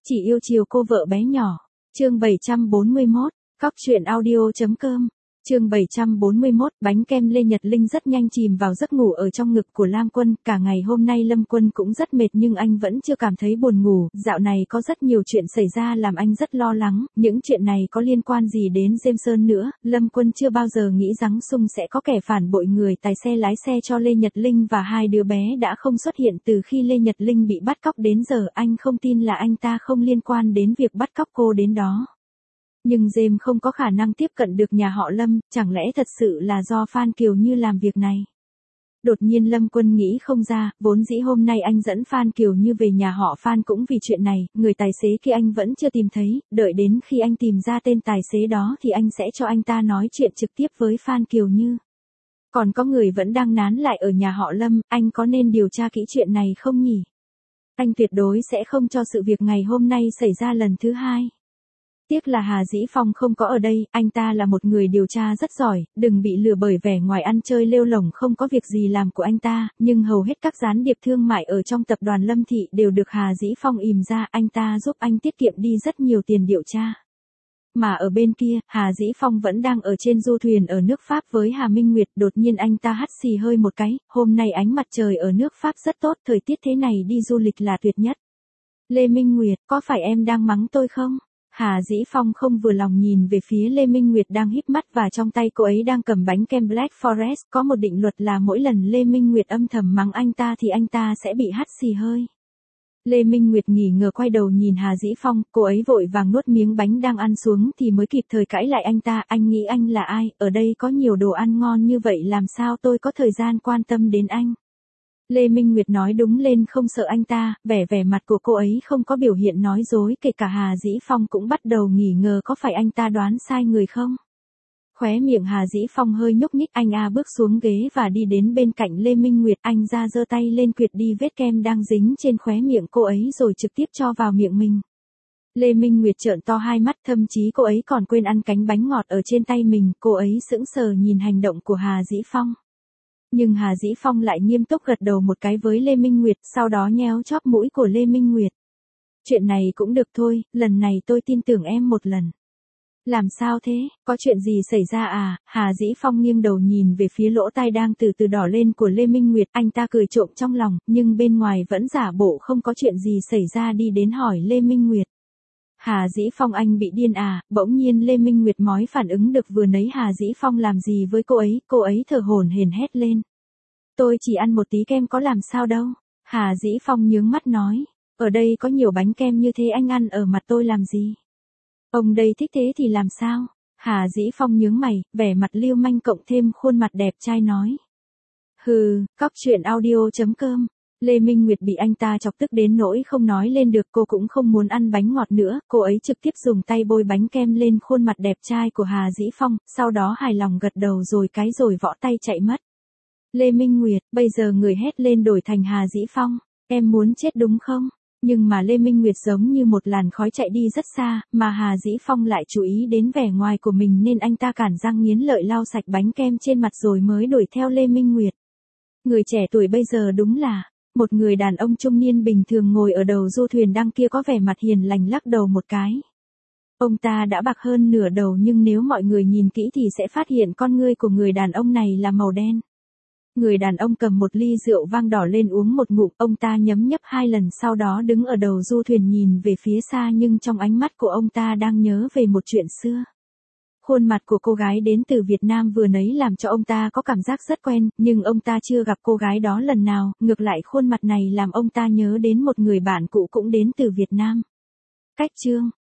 Chỉ yêu chiều cô vợ bé nhỏ. Chương 741, Cóc truyện audio.com. Chương 741, bánh kem Lê Nhật Linh rất nhanh chìm vào giấc ngủ ở trong ngực của Lam Quân, cả ngày hôm nay Lâm Quân cũng rất mệt nhưng anh vẫn chưa cảm thấy buồn ngủ, dạo này có rất nhiều chuyện xảy ra làm anh rất lo lắng, những chuyện này có liên quan gì đến Jameson nữa, Lâm Quân chưa bao giờ nghĩ rằng Sung sẽ có kẻ phản bội người tài xe lái xe cho Lê Nhật Linh và hai đứa bé đã không xuất hiện từ khi Lê Nhật Linh bị bắt cóc đến giờ, anh không tin là anh ta không liên quan đến việc bắt cóc cô đến đó. Nhưng James không có khả năng tiếp cận được nhà họ Lâm, chẳng lẽ thật sự là do Phan Kiều Như làm việc này? Đột nhiên Lâm Quân nghĩ không ra, vốn dĩ hôm nay anh dẫn Phan Kiều Như về nhà họ Phan cũng vì chuyện này, người tài xế kia anh vẫn chưa tìm thấy, đợi đến khi anh tìm ra tên tài xế đó thì anh sẽ cho anh ta nói chuyện trực tiếp với Phan Kiều Như. Còn có người vẫn đang nán lại ở nhà họ Lâm, anh có nên điều tra kỹ chuyện này không nhỉ? Anh tuyệt đối sẽ không cho sự việc ngày hôm nay xảy ra lần thứ hai. Tiếc là Hà Dĩ Phong không có ở đây, anh ta là một người điều tra rất giỏi, đừng bị lừa bởi vẻ ngoài ăn chơi lêu lổng không có việc gì làm của anh ta, nhưng hầu hết các gián điệp thương mại ở trong tập đoàn Lâm Thị đều được Hà Dĩ Phong ìm ra, anh ta giúp anh tiết kiệm đi rất nhiều tiền điều tra. Mà ở bên kia, Hà Dĩ Phong vẫn đang ở trên du thuyền ở nước Pháp với Hà Minh Nguyệt, đột nhiên anh ta hắt xì hơi một cái, hôm nay ánh mặt trời ở nước Pháp rất tốt, thời tiết thế này đi du lịch là tuyệt nhất. Lê Minh Nguyệt, có phải em đang mắng tôi không? Hà Dĩ Phong không vừa lòng nhìn về phía Lê Minh Nguyệt đang híp mắt và trong tay cô ấy đang cầm bánh kem Black Forest, có một định luật là mỗi lần Lê Minh Nguyệt âm thầm mắng anh ta thì anh ta sẽ bị hắt xì hơi. Lê Minh Nguyệt nghỉ ngờ quay đầu nhìn Hà Dĩ Phong, cô ấy vội vàng nuốt miếng bánh đang ăn xuống thì mới kịp thời cãi lại anh ta, anh nghĩ anh là ai, ở đây có nhiều đồ ăn ngon như vậy làm sao tôi có thời gian quan tâm đến anh. Lê Minh Nguyệt nói đúng lên không sợ anh ta, vẻ mặt của cô ấy không có biểu hiện nói dối, kể cả Hà Dĩ Phong cũng bắt đầu nghi ngờ có phải anh ta đoán sai người không. Khóe miệng Hà Dĩ Phong hơi nhúc nhích, anh bước xuống ghế và đi đến bên cạnh Lê Minh Nguyệt, anh ra giơ tay lên quệt đi vết kem đang dính trên khóe miệng cô ấy rồi trực tiếp cho vào miệng mình. Lê Minh Nguyệt trợn to hai mắt, thậm chí cô ấy còn quên ăn cánh bánh ngọt ở trên tay mình, cô ấy sững sờ nhìn hành động của Hà Dĩ Phong. Nhưng Hà Dĩ Phong lại nghiêm túc gật đầu một cái với Lê Minh Nguyệt, sau đó nhéo chóp mũi của Lê Minh Nguyệt. Chuyện này cũng được thôi, lần này tôi tin tưởng em một lần. Làm sao thế, có chuyện gì xảy ra à? Hà Dĩ Phong nghiêng đầu nhìn về phía lỗ tai đang từ từ đỏ lên của Lê Minh Nguyệt, anh ta cười trộm trong lòng, nhưng bên ngoài vẫn giả bộ không có chuyện gì xảy ra đi đến hỏi Lê Minh Nguyệt. Hà Dĩ Phong anh bị điên à? Bỗng nhiên Lê Minh Nguyệt mói phản ứng được vừa nấy Hà Dĩ Phong làm gì với cô ấy thở hổn hển hét lên. Tôi chỉ ăn một tí kem có làm sao đâu. Hà Dĩ Phong nhướng mắt nói, ở đây có nhiều bánh kem như thế anh ăn ở mặt tôi làm gì? Ông đây thích thế thì làm sao? Hà Dĩ Phong nhướng mày, vẻ mặt lưu manh cộng thêm khuôn mặt đẹp trai nói. Hừ, Cóc truyện audio.com. Lê Minh Nguyệt bị anh ta chọc tức đến nỗi không nói lên được, cô cũng không muốn ăn bánh ngọt nữa, cô ấy trực tiếp dùng tay bôi bánh kem lên khuôn mặt đẹp trai của Hà Dĩ Phong, sau đó hài lòng gật đầu rồi võ tay chạy mất. Lê Minh Nguyệt, bây giờ người hét lên đổi thành Hà Dĩ Phong, em muốn chết đúng không? Nhưng mà Lê Minh Nguyệt giống như một làn khói chạy đi rất xa, mà Hà Dĩ Phong lại chú ý đến vẻ ngoài của mình nên anh ta cản răng nghiến lợi lau sạch bánh kem trên mặt rồi mới đuổi theo Lê Minh Nguyệt. Người trẻ tuổi bây giờ đúng là, một người đàn ông trung niên bình thường ngồi ở đầu du thuyền đăng kia có vẻ mặt hiền lành lắc đầu một cái. Ông ta đã bạc hơn nửa đầu nhưng nếu mọi người nhìn kỹ thì sẽ phát hiện con ngươi của người đàn ông này là màu đen. Người đàn ông cầm một ly rượu vang đỏ lên uống một ngụm, ông ta nhấm nhấp 2 lần sau đó đứng ở đầu du thuyền nhìn về phía xa nhưng trong ánh mắt của ông ta đang nhớ về một chuyện xưa. Khuôn mặt của cô gái đến từ Việt Nam vừa nấy làm cho ông ta có cảm giác rất quen, nhưng ông ta chưa gặp cô gái đó lần nào, ngược lại khuôn mặt này làm ông ta nhớ đến một người bạn cũ cũng đến từ Việt Nam. Cách chương